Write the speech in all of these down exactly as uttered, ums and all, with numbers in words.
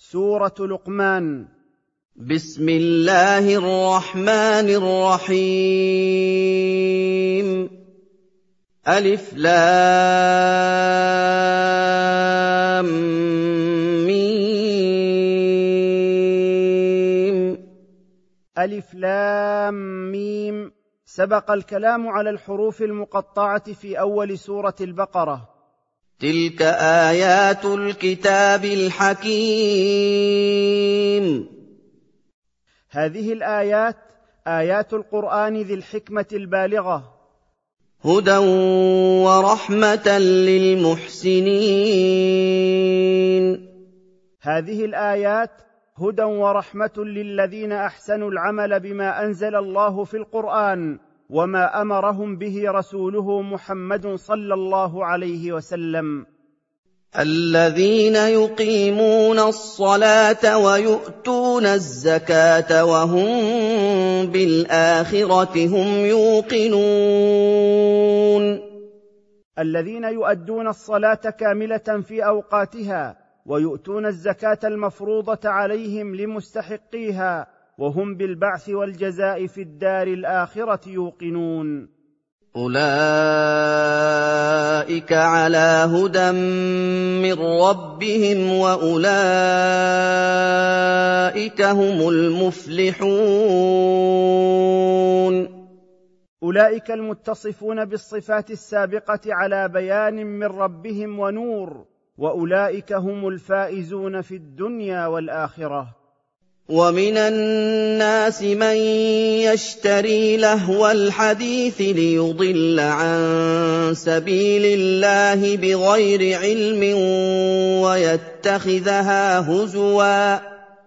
سورة لقمان. بسم الله الرحمن الرحيم. ألف لام ميم. ألف لام ميم. سبق الكلام على الحروف المقطعة في أول سورة البقرة. تلك آيات الكتاب الحكيم. هذه الآيات آيات القرآن ذي الحكمة البالغة. هدى ورحمة للمحسنين. هذه الآيات هدى ورحمة للذين أحسنوا العمل بما أنزل الله في القرآن وما أمرهم به رسوله محمد صلى الله عليه وسلم. الذين يقيمون الصلاة ويؤتون الزكاة وهم بالآخرة هم يوقنون. الذين يؤدون الصلاة كاملة في أوقاتها ويؤتون الزكاة المفروضة عليهم لمستحقيها وهم بالبعث والجزاء في الدار الآخرة يوقنون. أولئك على هدى من ربهم وأولئك هم المفلحون. أولئك المتصفون بالصفات السابقة على بيان من ربهم ونور، وأولئك هم الفائزون في الدنيا والآخرة. ومن الناس من يشتري لهو الحديث ليضل عن سبيل الله بغير علم ويتخذها هزوا،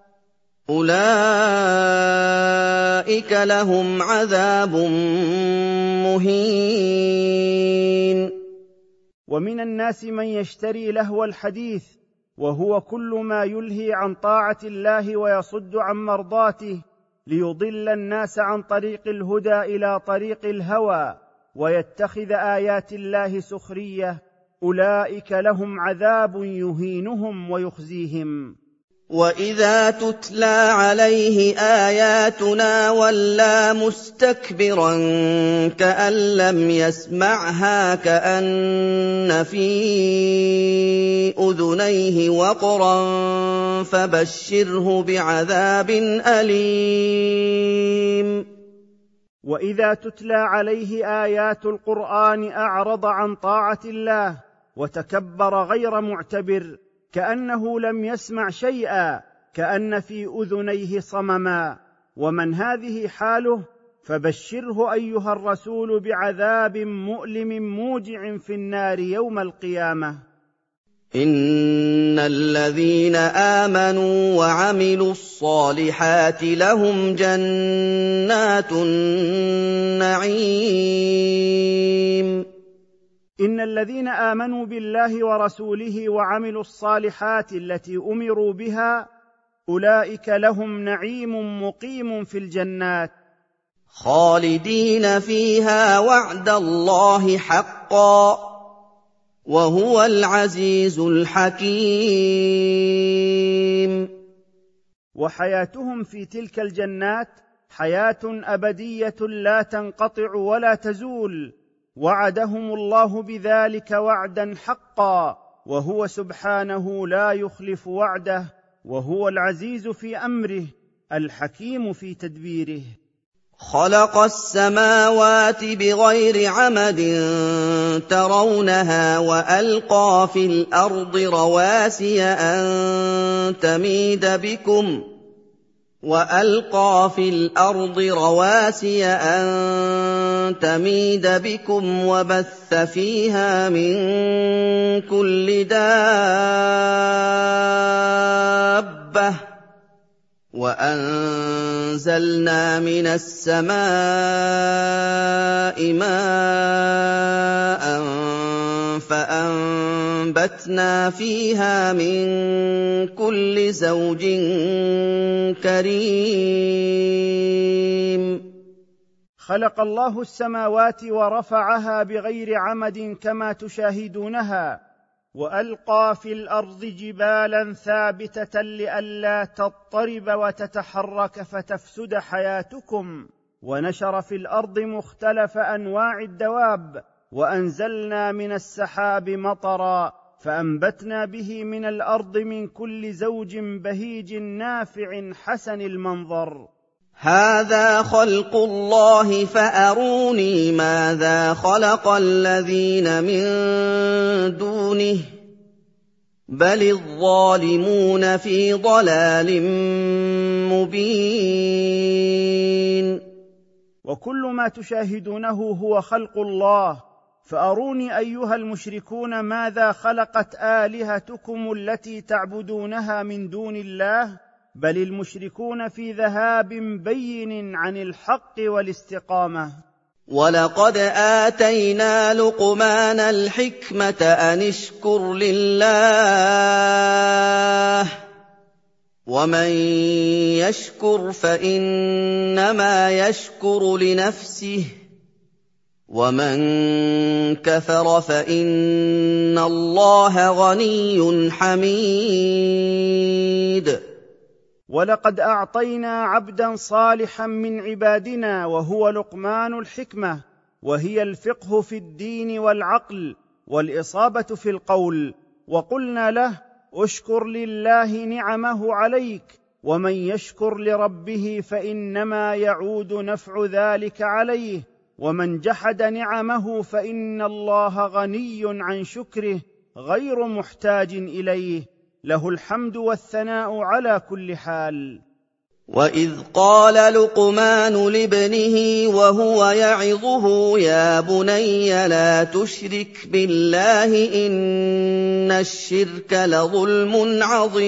أولئك لهم عذاب مهين. ومن الناس من يشتري لهو الحديث، وهو كل ما يلهي عن طاعة الله ويصد عن مرضاته، ليضل الناس عن طريق الهدى إلى طريق الهوى ويتخذ آيات الله سخرية، أولئك لهم عذاب يهينهم ويخزيهم. وَإِذَا تُتْلَىٰ عَلَيْهِ آيَاتُنَا وَلَّىٰ مُسْتَكْبِرًا كَأَن لَّمْ يَسْمَعْهَا كَأَنَّ فِي أُذُنَيْهِ وَقْرًا فَبَشِّرْهُ بِعَذَابٍ أَلِيمٍ. وإذا تتلى عليه آيات القرآن أعرض عن طاعة الله وتكبر غير معتبر، كأنه لم يسمع شيئا، كأن في أذنيه صمما. ومن هذه حاله فبشره أيها الرسول بعذاب مؤلم موجع في النار يوم القيامة. إن الذين آمنوا وعملوا الصالحات لهم جنات النعيم. إن الذين آمنوا بالله ورسوله وعملوا الصالحات التي أمروا بها أولئك لهم نعيم مقيم في الجنات، خالدين فيها وعد الله حقا وهو العزيز الحكيم. وحياتهم في تلك الجنات حياة أبدية لا تنقطع ولا تزول، وعدهم الله بذلك وعدا حقا، وهو سبحانه لا يخلف وعده، وهو العزيز في أمره الحكيم في تدبيره. خلق السماوات بغير عمد ترونها وألقى في الأرض رواسي أن تميد بكم وألقى في الأرض رواسي أن تميد بكم وبث فيها من كل دابة وأنزلنا من السماء ماء فأنبتنا فيها من كل زوج كريم. خلق الله السماوات ورفعها بغير عمد كما تشاهدونها، وألقى في الأرض جبالا ثابتة لئلا تضطرب وتتحرك فتفسد حياتكم، ونشر في الأرض مختلف أنواع الدواب، وأنزلنا من السحاب مطرا فأنبتنا به من الأرض من كل زوج بهيج نافع حسن المنظر. هذا خلق الله فأروني ماذا خلق الذين من دونه بل الظالمون في ضلال مبين. وكل ما تشاهدونه هو خلق الله، فأروني أيها المشركون ماذا خلقت آلهتكم التي تعبدونها من دون الله، بل المشركون في ذهاب بين عن الحق والاستقامة. ولقد آتينا لقمان الحكمة أن اشكر لله ومن يشكر فإنما يشكر لنفسه ومن كفر فإن الله غني حميد. ولقد أعطينا عبدا صالحا من عبادنا وهو لقمان الحكمة، وهي الفقه في الدين والعقل والإصابة في القول، وقلنا له اشكر لله نعمه عليك، ومن يشكر لربه فإنما يعود نفع ذلك عليه، ومن جحد نعمه فإن الله غني عن شكره غير محتاج إليه، له الحمد والثناء على كل حال. وإذ قال لقمان لابنه وهو يعظه يا بني لا تشرك بالله إن الشرك لظلم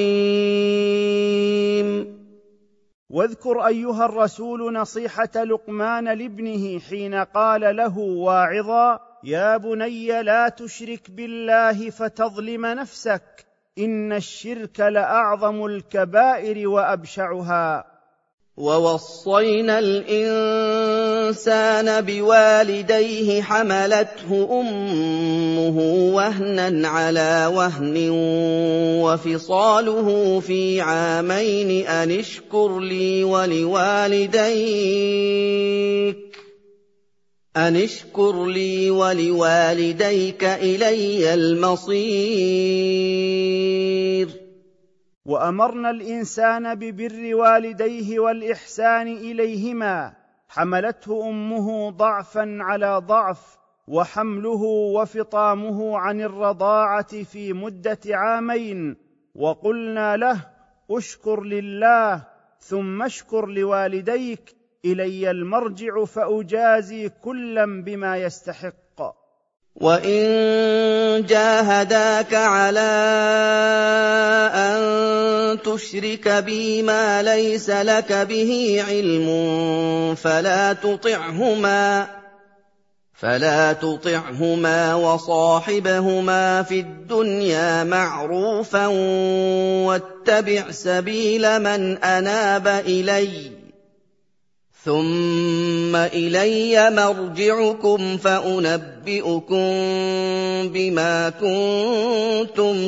عظيم. واذكر أيها الرسول نصيحة لقمان لابنه حين قال له واعظا يا بني لا تشرك بالله فتظلم نفسك إن الشرك لأعظم الكبائر وأبشعها. ووصينا الإنسان بوالديه حملته أمه وهنا على وهن وفصاله في عامين أن اشكر لي ولوالديك أن اشكر لي ولوالديك إلي المصير. وأمرنا الإنسان ببر والديه والإحسان إليهما، حملته أمه ضعفا على ضعف، وحمله وفطامه عن الرضاعة في مدة عامين، وقلنا له اشكر لله ثم اشكر لوالديك إلي المرجع فأجازي كلا بما يستحق. وإن جاهداك على أن تشرك بي ما ليس لك به علم فلا تطعهما فلا تطعهما وصاحبهما في الدنيا معروفا واتبع سبيل من أناب إلي ثم إلي مرجعكم فأنبئكم بما كنتم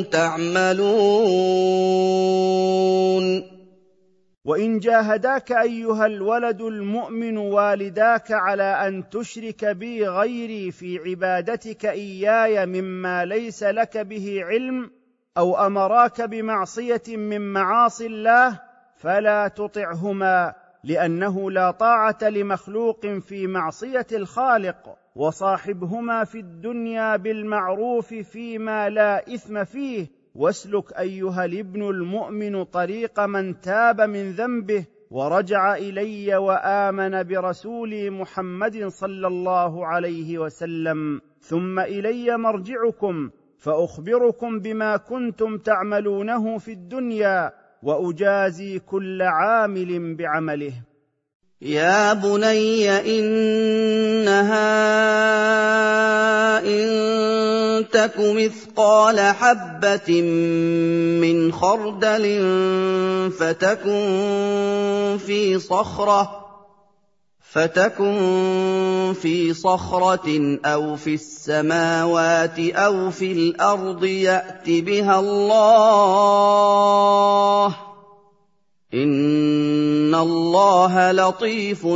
تعملون. وإن جاهداك أيها الولد المؤمن والداك على أن تشرك بي غيري في عبادتك إياي مما ليس لك به علم، أو أمراك بمعصية من معاصي الله، فلا تطعهما، لأنه لا طاعة لمخلوق في معصية الخالق، وصاحبهما في الدنيا بالمعروف فيما لا إثم فيه، واسلك أيها الابن المؤمن طريق من تاب من ذنبه ورجع إلي وآمن برسولي محمد صلى الله عليه وسلم، ثم إلي مرجعكم فأخبركم بما كنتم تعملونه في الدنيا وأجازي كل عامل بعمله. يا بني إنها إن تك مثقال حبة من خردل فتكن في صخرة فَتَكُن فِي صَخْرَةٍ أَوْ فِي السَّمَاوَاتِ أَوْ فِي الْأَرْضِ يَأْتِ بِهَا اللَّهُ ۚ إِنَّ اللَّهَ لَطِيفٌ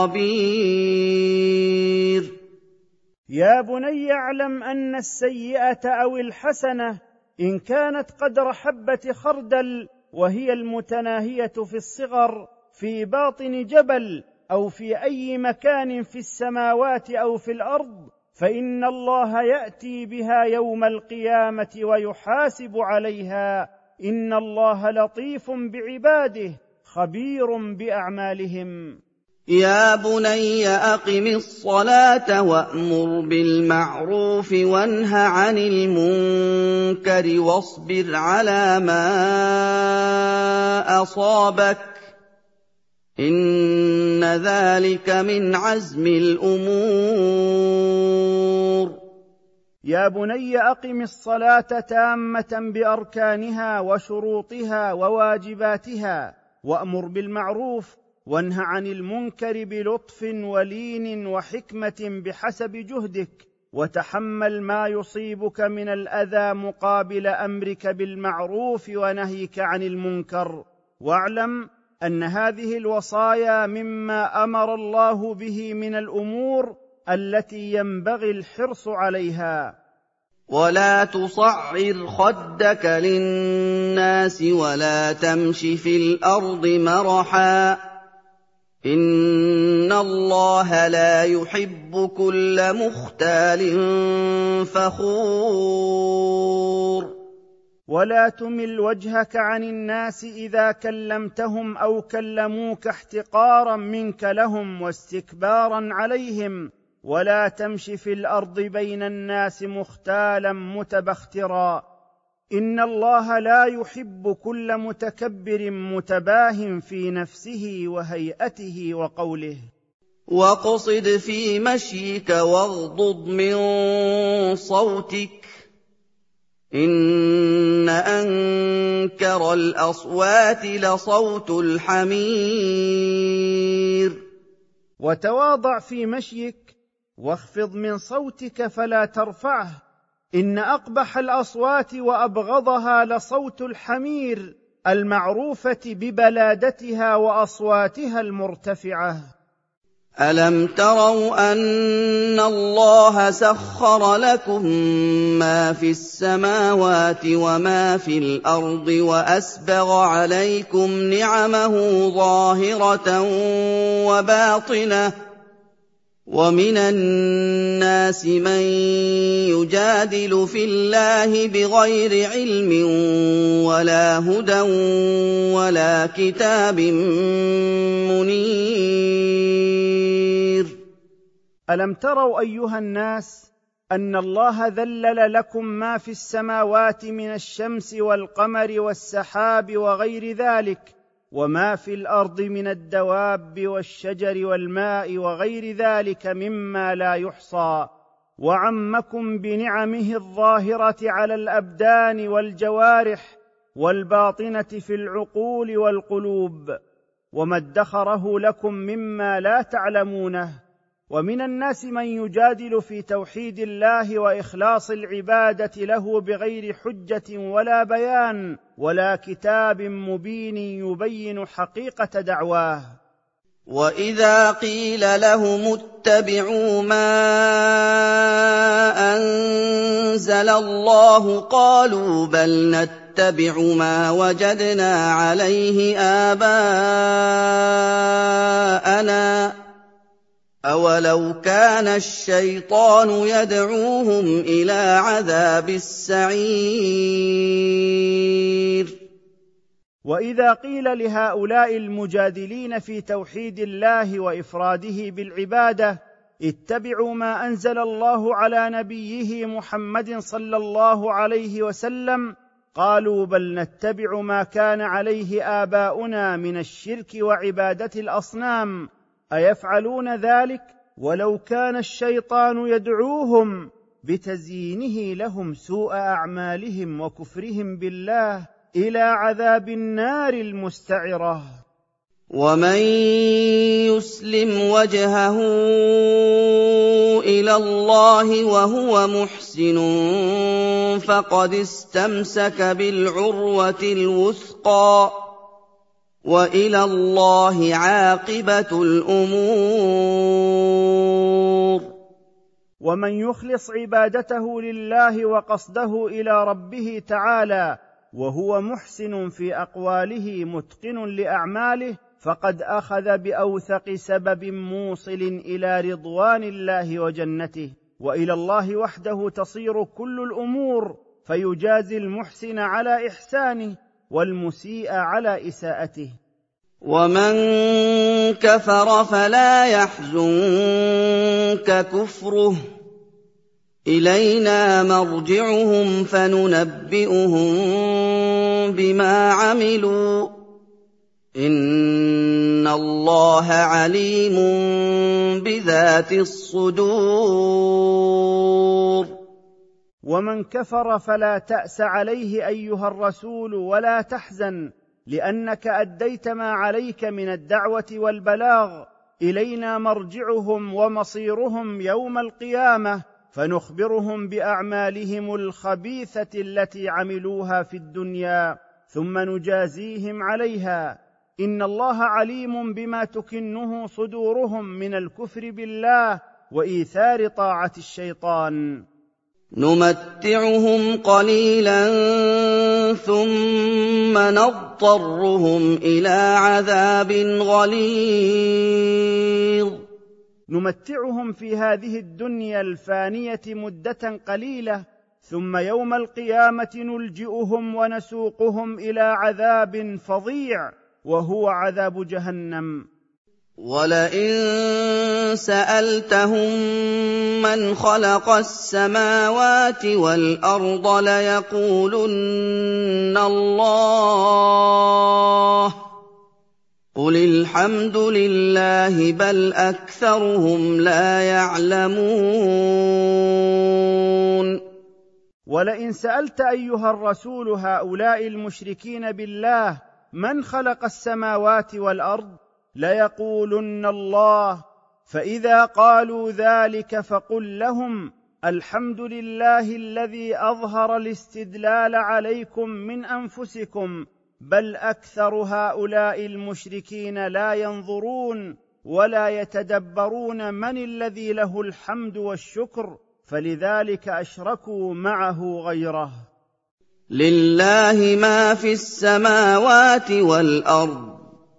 خَبِيرٌ يا بني اعلم أن السيئة أو الحسنة إن كانت قدر حبة خردل، وهي المتناهية في الصغر، في باطن جبل أو في أي مكان في السماوات أو في الأرض، فإن الله يأتي بها يوم القيامة ويحاسب عليها، إن الله لطيف بعباده خبير بأعمالهم. يا بني أقم الصلاة وأمر بالمعروف وانه عن المنكر واصبر على ما أصابك، إن ذلك من عزم الأمور. يا بني أقم الصلاة تامة بأركانها وشروطها وواجباتها، وأمر بالمعروف وانه عن المنكر بلطف ولين وحكمة بحسب جهدك، وتحمل ما يصيبك من الأذى مقابل أمرك بالمعروف ونهيك عن المنكر. واعلم أن هذه الوصايا مما أمر الله به من الأمور التي ينبغي الحرص عليها. ولا تصعر خدك للناس ولا تمش في الأرض مرحا، إن الله لا يحب كل مختال فخور. ولا تمل وجهك عن الناس إذا كلمتهم أو كلموك احتقارا منك لهم واستكبارا عليهم، ولا تمش في الأرض بين الناس مختالا متبخترا، إن الله لا يحب كل متكبر متباه في نفسه وهيئته وقوله. واقصد في مشيك واغضض من صوتك، إن أنكر الأصوات لصوت الحمير. وتواضع في مشيك واخفض من صوتك فلا ترفعه، إن أقبح الأصوات وأبغضها لصوت الحمير المعروفة ببلادتها وأصواتها المرتفعة. ألم تروا أن الله سخر لكم ما في السماوات وما في الأرض وأسبغ عليكم نعمه ظاهرة وباطنة، ومن الناس من يجادل في الله بغير علم ولا هدى ولا كتاب منير. ألم تروا أيها الناس أن الله ذلل لكم ما في السماوات من الشمس والقمر والسحاب وغير ذلك، وما في الأرض من الدواب والشجر والماء وغير ذلك مما لا يحصى، وعمكم بنعمه الظاهرة على الأبدان والجوارح والباطنة في العقول والقلوب، وما ادخره لكم مما لا تعلمونه. ومن الناس من يجادل في توحيد الله وإخلاص العبادة له بغير حجة ولا بيان ولا كتاب مبين يبين حقيقة دعواه. وإذا قيل لهم اتبعوا ما أنزل الله قالوا بل نتبع ما وجدنا عليه آباءنا، أولو كان الشيطان يدعوهم إلى عذاب السعير. وإذا قيل لهؤلاء المجادلين في توحيد الله وإفراده بالعبادة اتبعوا ما أنزل الله على نبيه محمد صلى الله عليه وسلم، قالوا بل نتبع ما كان عليه آباؤنا من الشرك وعبادة الأصنام، أيفعلون ذلك ولو كان الشيطان يدعوهم بتزيينه لهم سوء أعمالهم وكفرهم بالله إلى عذاب النار المستعرة. وَمَن يُسْلِمْ وَجْهَهُ إِلَى اللَّهِ وَهُوَ مُحْسِنٌ فَقَدِ اسْتَمْسَكَ بِالْعُرْوَةِ الْوُثْقَىٰ ۗ وَإِلَى اللَّهِ عَاقِبَةُ الْأُمُورِ. ومن يخلص عبادته لله وقصده الى ربه تعالى وهو محسن في اقواله متقن لاعماله، فقد اخذ باوثق سبب موصل الى رضوان الله وجنته، والى الله وحده تصير كل الامور، فيجازي المحسن على احسانه والمسيء على اساءته. وَمَن كَفَرَ فَلَا يَحْزُنكَ كُفْرُهُ، إِلَيْنَا مَرْجِعُهُمْ فَنُنَبِّئُهُم بِمَا عَمِلُوا ۚ إِنَّ اللَّهَ عَلِيمٌ بِذَاتِ الصُّدُورِ. ومن كفر فلا تأس عليه أيها الرسول ولا تحزن، لأنك أديت ما عليك من الدعوة والبلاغ. إلينا مرجعهم ومصيرهم يوم القيامة، فنخبرهم بأعمالهم الخبيثة التي عملوها في الدنيا، ثم نجازيهم عليها. إن الله عليم بما تكنه صدورهم من الكفر بالله وإيثار طاعة الشيطان. نُمَتِّعُهُمْ قَلِيلًا ثُمَّ نَضْطَرُّهُمْ إِلَىٰ عَذَابٍ غَلِيظٍ. نمتعهم في هذه الدنيا الفانية مدة قليلة، ثم يوم القيامة نلجئهم ونسوقهم إلى عذاب فظيع، وهو عذاب جهنم. وَلَئِن سَأَلْتَهُم مَّنْ خَلَقَ السَّمَاوَاتِ وَالْأَرْضَ لَيَقُولُنَّ اللَّهُ ۚ قُلِ الْحَمْدُ لِلَّهِ بَلْ أَكْثَرُهُمْ لَا يَعْلَمُونَ. ولئن سألت أيها الرسول هؤلاء المشركين بالله من خلق السماوات والأرض ليقولن الله، فإذا قالوا ذلك فقل لهم الحمد لله الذي أظهر الاستدلال عليكم من أنفسكم، بل أكثر هؤلاء المشركين لا ينظرون ولا يتدبرون من الذي له الحمد والشكر، فلذلك أشركوا معه غيره. لله ما في السماوات والأرض،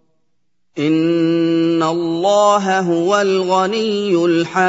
إن الله هو الغني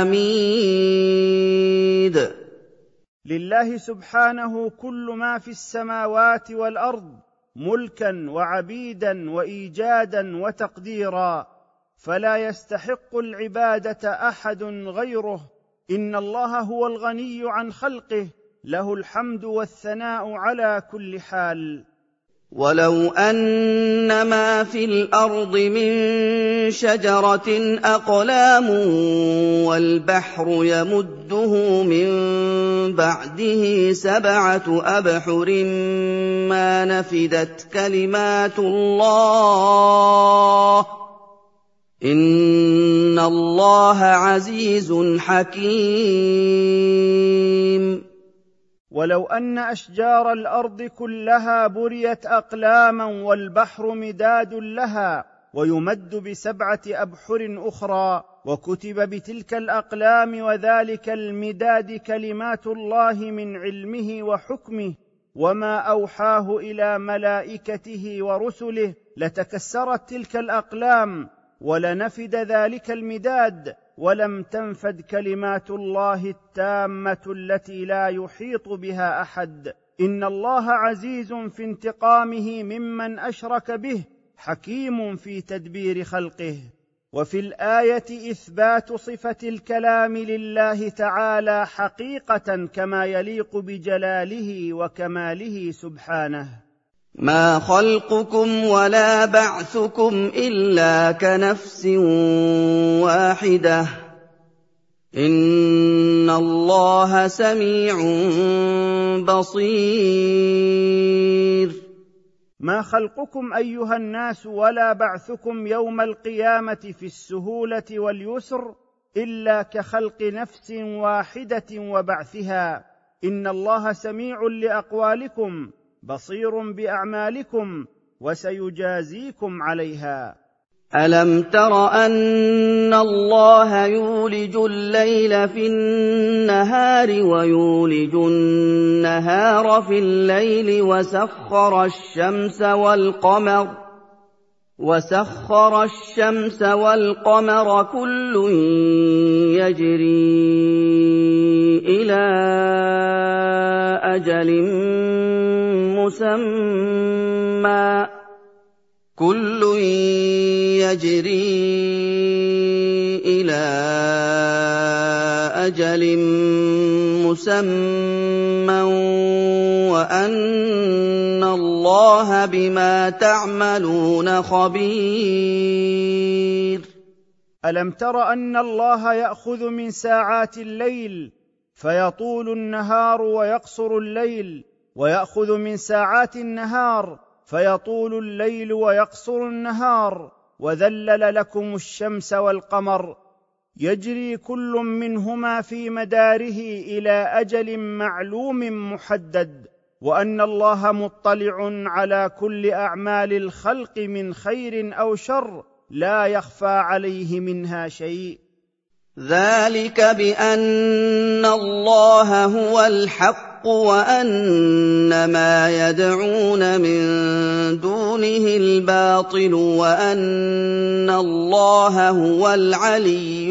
الحميد. لله سبحانه كل ما في السماوات والأرض ملكا وعبيدا وإيجادا وتقديرا، فلا يستحق العبادة أحد غيره. إن الله هو الغني عن خلقه، له الحمد والثناء على كل حال. ولو أن ما في الأرض من شجرة أقلام والبحر يمده من بعده سبعة أبحر ما نفدت كلمات الله، إن الله عزيز حكيم. ولو أن أشجار الأرض كلها بريت أقلاما والبحر مداد لها، ويمد بسبعة أبحر أخرى، وكتب بتلك الأقلام وذلك المداد كلمات الله من علمه وحكمه وما أوحاه إلى ملائكته ورسله، لتكسرت تلك الأقلام ولنفد ذلك المداد، ولم تنفد كلمات الله التامة التي لا يحيط بها أحد. إن الله عزيز في انتقامه ممن أشرك به، حكيم في تدبير خلقه. وفي الآية إثبات صفة الكلام لله تعالى حقيقة كما يليق بجلاله وكماله سبحانه. ما خلقكم ولا بعثكم إلا كنفس واحدة، إن الله سميع بصير. ما خلقكم ايها الناس ولا بعثكم يوم القيامه في السهوله واليسر الا كخلق نفس واحده وبعثها، ان الله سميع لاقوالكم بصير باعمالكم وسيجازيكم عليها. ألم تر أن الله يولج الليل في النهار ويولج النهار في الليل وسخر الشمس والقمر وسخر الشمس والقمر كل يجري إلى أجل مسمى كل يجري إلى أجل مسمى وأن الله بما تعملون خبير. ألم تر أن الله يأخذ من ساعات الليل فيطول النهار ويقصر الليل، ويأخذ من ساعات النهار فيطول الليل ويقصر النهار، وذلل لكم الشمس والقمر يجري كل منهما في مداره إلى أجل معلوم محدد، وأن الله مطلع على كل أعمال الخلق من خير أو شر لا يخفى عليه منها شيء. ذلك بأن الله هو الحق وأن ما يدعون من دونه الباطل وأن الله هو العلي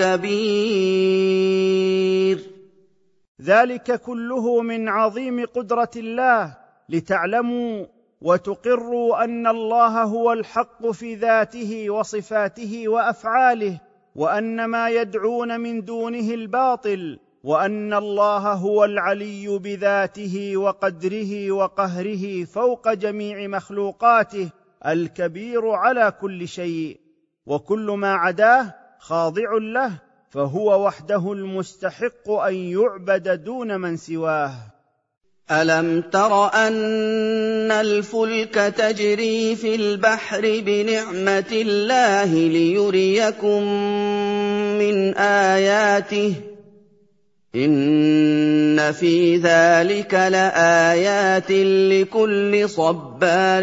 الكبير. ذلك كله من عظيم قدرة الله، لتعلموا وتقروا أن الله هو الحق في ذاته وصفاته وأفعاله، وأن ما يدعون من دونه الباطل، وأن الله هو العلي بذاته وقدره وقهره فوق جميع مخلوقاته، الكبير على كل شيء، وكل ما عداه خاضع له، فهو وحده المستحق أن يعبد دون من سواه. ألم تر أن الفلك تجري في البحر بنعمة الله ليريكم من آياته إن في ذلك لآيات لكل صبار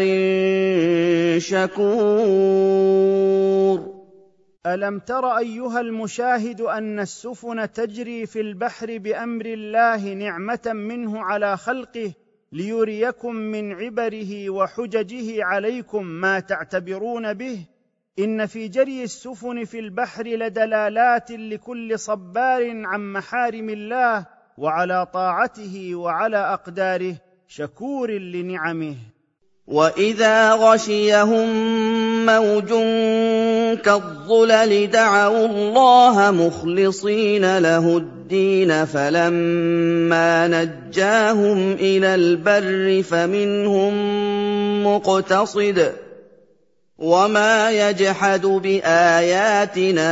شكور. ألم تر أيها المشاهد أن السفن تجري في البحر بأمر الله نعمة منه على خلقه ليريكم من عبره وحججه عليكم ما تعتبرون به؟ إن في جري السفن في البحر لدلالات لكل صبار عن محارم الله وعلى طاعته وعلى أقداره شكور لنعمه. وإذا غشيهم موج كالظلل دعوا الله مخلصين له الدين فلما نجاهم إلى البر فمنهم مقتصد وما يجحد بآياتنا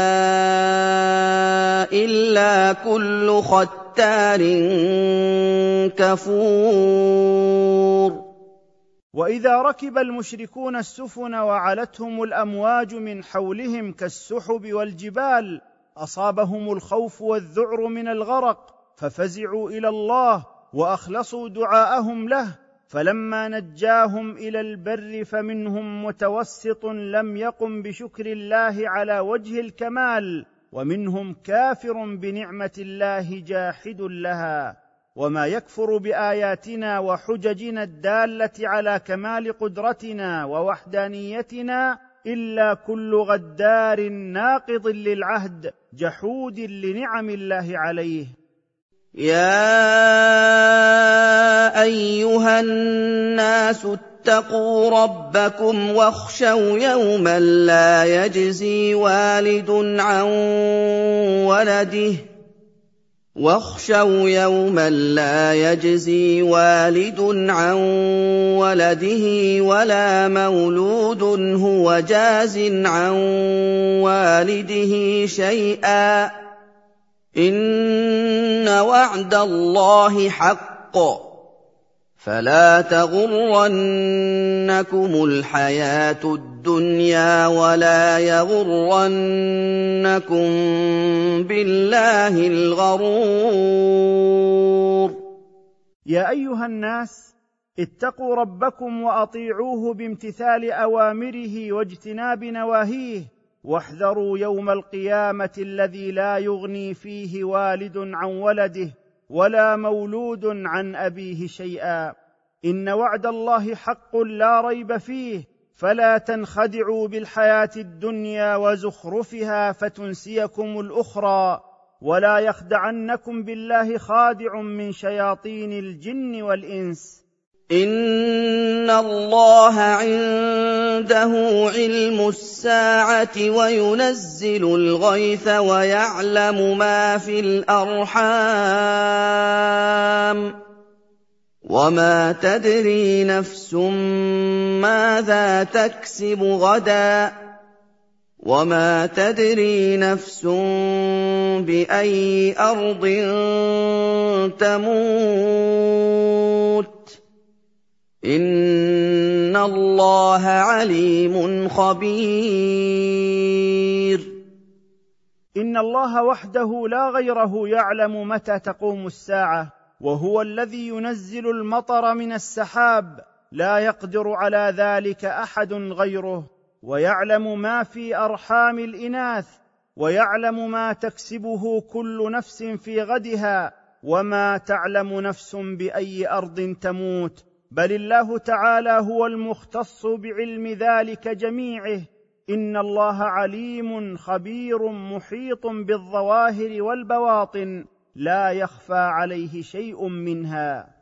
إلا كل ختار كفور. وإذا ركب المشركون السفن وعلتهم الأمواج من حولهم كالسحب والجبال أصابهم الخوف والذعر من الغرق ففزعوا إلى الله وأخلصوا دعاءهم له، فلما نجاهم إلى البر فمنهم متوسط لم يقم بشكر الله على وجه الكمال، ومنهم كافر بنعمة الله جاحد لها. وما يكفر بآياتنا وحججنا الدالة على كمال قدرتنا ووحدانيتنا إلا كل غدار ناقض للعهد جحود لنعم الله عليه. يا أيها الناس اتقوا ربكم واخشوا يوما لا يجزي والد عن ولده واخشوا يوما لا يجزي والد عن ولده ولا مولود هو جاز عن والده شيئا إن وعد الله حق فلا تغرنكم الحياة الدنيا ولا يغرنكم بالله الغرور. يا أيها الناس، اتقوا ربكم وأطيعوه بامتثال أوامره واجتناب نواهيه، واحذروا يوم القيامة الذي لا يغني فيه والد عن ولده ولا مولود عن أبيه شيئا. إن وعد الله حق لا ريب فيه، فلا تنخدعوا بالحياة الدنيا وزخرفها فتنسيكم الأخرى، ولا يخدعنكم بالله خادع من شياطين الجن والإنس. إِنَّ اللَّهَ عِندَهُ عِلْمُ السَّاعَةِ وَيُنَزِّلُ الْغَيْثَ وَيَعْلَمُ مَا فِي الْأَرْحَامِ ۖ وَمَا تَدْرِي نَفْسٌ مَّاذَا تَكْسِبُ غَدًا، وَمَا تَدْرِي نَفْسٌ بِأَيِّ أَرْضٍ تَمُوتُ ۚ إِنَّ اللَّهَ عَلِيمٌ خَبِيرٌ. إن الله وحده لا غيره يعلم متى تقوم الساعة، وهو الذي ينزل المطر من السحاب، لا يقدر على ذلك أحد غيره، ويعلم ما في أرحام الإناث، ويعلم ما تكسبه كل نفس في غدها، وما تعلم نفس بأي أرض تموت، بل الله تعالى هو المختص بعلم ذلك جميعه. إن الله عليم خبير محيط بالظواهر والبواطن، لا يخفى عليه شيء منها.